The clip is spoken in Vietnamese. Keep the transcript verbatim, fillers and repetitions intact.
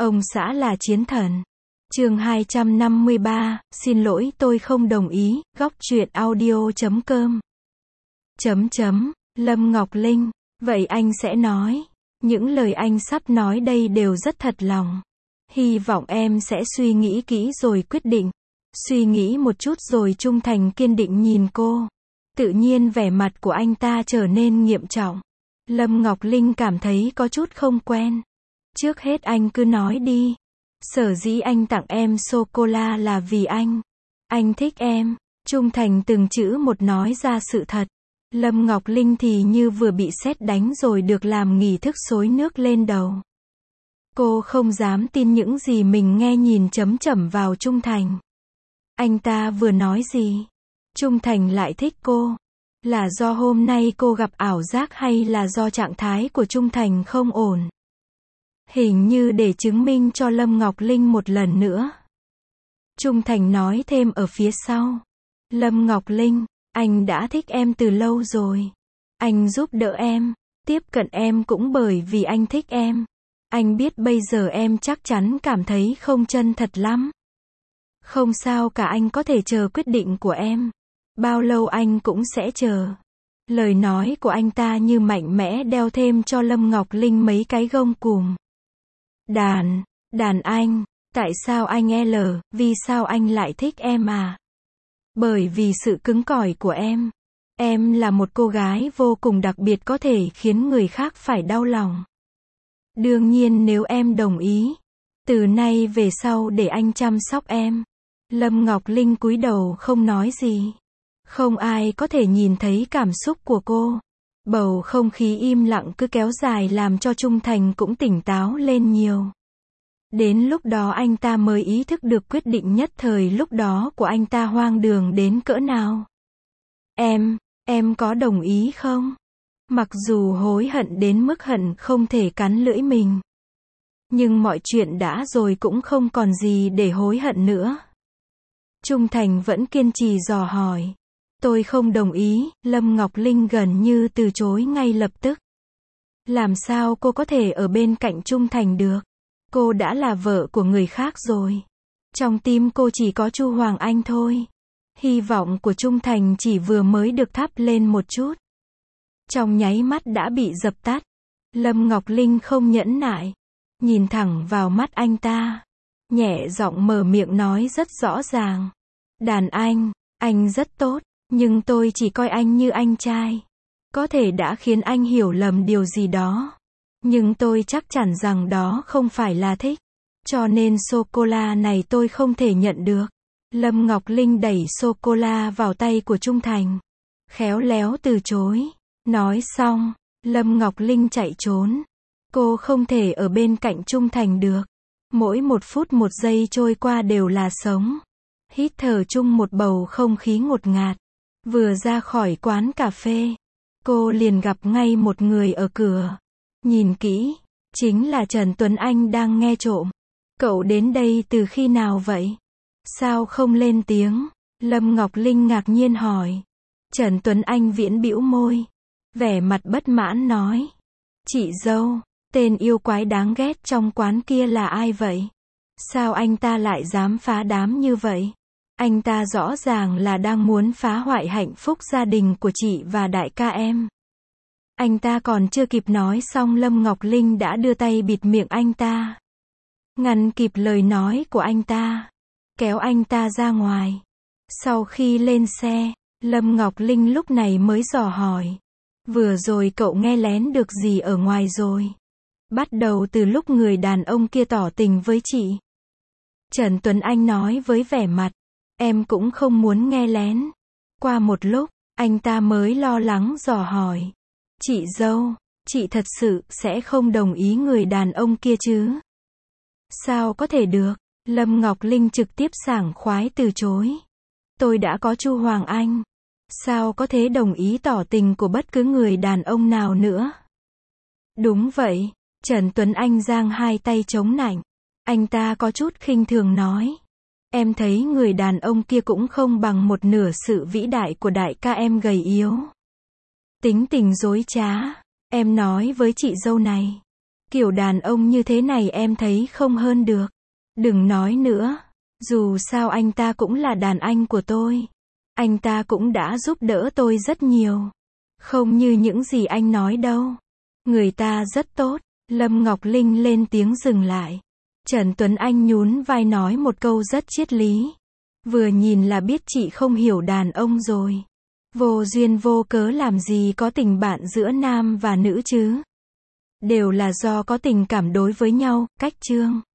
Ông xã là chiến thần. Chương hai trăm năm mươi ba, xin lỗi tôi không đồng ý, góc truyện audio chấm com. Chấm chấm, Lâm Ngọc Linh, vậy anh sẽ nói. Những lời anh sắp nói đây đều rất thật lòng. Hy vọng em sẽ suy nghĩ kỹ rồi quyết định. Suy nghĩ một chút rồi trung thành kiên định nhìn cô. Tự nhiên vẻ mặt của anh ta trở nên nghiêm trọng. Lâm Ngọc Linh cảm thấy có chút không quen. Trước hết anh cứ nói đi. Sở dĩ anh tặng em sô-cô-la là vì anh. Anh thích em. Trung thành từng chữ một nói ra sự thật. Lâm Ngọc Linh thì như vừa bị sét đánh rồi được làm nghi thức xối nước lên đầu. Cô không dám tin những gì mình nghe nhìn chấm chẩm vào Trung Thành. Anh ta vừa nói gì? Trung Thành lại thích cô. Là do hôm nay cô gặp ảo giác hay là do trạng thái của Trung Thành không ổn? Hình như để chứng minh cho Lâm Ngọc Linh một lần nữa. Trung Thành nói thêm ở phía sau. Lâm Ngọc Linh, anh đã thích em từ lâu rồi. Anh giúp đỡ em, tiếp cận em cũng bởi vì anh thích em. Anh biết bây giờ em chắc chắn cảm thấy không chân thật lắm. Không sao cả, anh có thể chờ quyết định của em. Bao lâu anh cũng sẽ chờ. Lời nói của anh ta như mạnh mẽ đeo thêm cho Lâm Ngọc Linh mấy cái gông cùm. Đàn, đàn anh, tại sao anh L, vì sao anh lại thích em à? Bởi vì sự cứng cỏi của em. Em là một cô gái vô cùng đặc biệt có thể khiến người khác phải đau lòng. Đương nhiên nếu em đồng ý, từ nay về sau để anh chăm sóc em. Lâm Ngọc Linh cúi đầu không nói gì. Không ai có thể nhìn thấy cảm xúc của cô. Bầu không khí im lặng cứ kéo dài làm cho Trung Thành cũng tỉnh táo lên nhiều. Đến lúc đó anh ta mới ý thức được quyết định nhất thời lúc đó của anh ta hoang đường đến cỡ nào. Em, em có đồng ý không? Mặc dù hối hận đến mức hận không thể cắn lưỡi mình. Nhưng mọi chuyện đã rồi cũng không còn gì để hối hận nữa. Trung Thành vẫn kiên trì dò hỏi. Tôi không đồng ý, Lâm Ngọc Linh gần như từ chối ngay lập tức. Làm sao cô có thể ở bên cạnh Trung Thành được? Cô đã là vợ của người khác rồi. Trong tim cô chỉ có Chu Hoàng Anh thôi. Hy vọng của Trung Thành chỉ vừa mới được thắp lên một chút. Trong nháy mắt đã bị dập tắt. Lâm Ngọc Linh không nhẫn nại. Nhìn thẳng vào mắt anh ta. Nhẹ giọng mở miệng nói rất rõ ràng. Đàn anh, anh rất tốt. Nhưng tôi chỉ coi anh như anh trai. Có thể đã khiến anh hiểu lầm điều gì đó. Nhưng tôi chắc chắn rằng đó không phải là thích. Cho nên sô-cô-la này tôi không thể nhận được. Lâm Ngọc Linh đẩy sô-cô-la vào tay của Trung Thành. Khéo léo từ chối. Nói xong, Lâm Ngọc Linh chạy trốn. Cô không thể ở bên cạnh Trung Thành được. Mỗi một phút một giây trôi qua đều là sống. Hít thở chung một bầu không khí ngột ngạt. Vừa ra khỏi quán cà phê, cô liền gặp ngay một người ở cửa. Nhìn kỹ, chính là Trần Tuấn Anh đang nghe trộm. Cậu đến đây từ khi nào vậy? Sao không lên tiếng? Lâm Ngọc Linh ngạc nhiên hỏi. Trần Tuấn Anh viễn bĩu môi. Vẻ mặt bất mãn nói. Chị dâu, tên yêu quái đáng ghét trong quán kia là ai vậy? Sao anh ta lại dám phá đám như vậy? Anh ta rõ ràng là đang muốn phá hoại hạnh phúc gia đình của chị và đại ca em. Anh ta còn chưa kịp nói xong Lâm Ngọc Linh đã đưa tay bịt miệng anh ta. Ngăn kịp lời nói của anh ta. Kéo anh ta ra ngoài. Sau khi lên xe, Lâm Ngọc Linh lúc này mới dò hỏi. Vừa rồi cậu nghe lén được gì ở ngoài rồi? Bắt đầu từ lúc người đàn ông kia tỏ tình với chị. Trần Tuấn Anh nói với vẻ mặt. Em cũng không muốn nghe lén. Qua một lúc, anh ta mới lo lắng dò hỏi. Chị dâu, chị thật sự sẽ không đồng ý người đàn ông kia chứ? Sao có thể được? Lâm Ngọc Linh trực tiếp sảng khoái từ chối. Tôi đã có Chu Hoàng Anh. Sao có thể đồng ý tỏ tình của bất cứ người đàn ông nào nữa? Đúng vậy, Trần Tuấn Anh giang hai tay chống nạnh. Anh ta có chút khinh thường nói. Em thấy người đàn ông kia cũng không bằng một nửa sự vĩ đại của đại ca em gầy yếu. Tính tình dối trá. Em nói với chị dâu này. Kiểu đàn ông như thế này em thấy không hơn được. Đừng nói nữa. Dù sao anh ta cũng là đàn anh của tôi. Anh ta cũng đã giúp đỡ tôi rất nhiều. Không như những gì anh nói đâu. Người ta rất tốt. Lâm Ngọc Linh lên tiếng dừng lại. Trần Tuấn Anh nhún vai nói một câu rất triết lý. Vừa nhìn là biết chị không hiểu đàn ông rồi. Vô duyên vô cớ làm gì có tình bạn giữa nam và nữ chứ. Đều là do có tình cảm đối với nhau, cách Trương.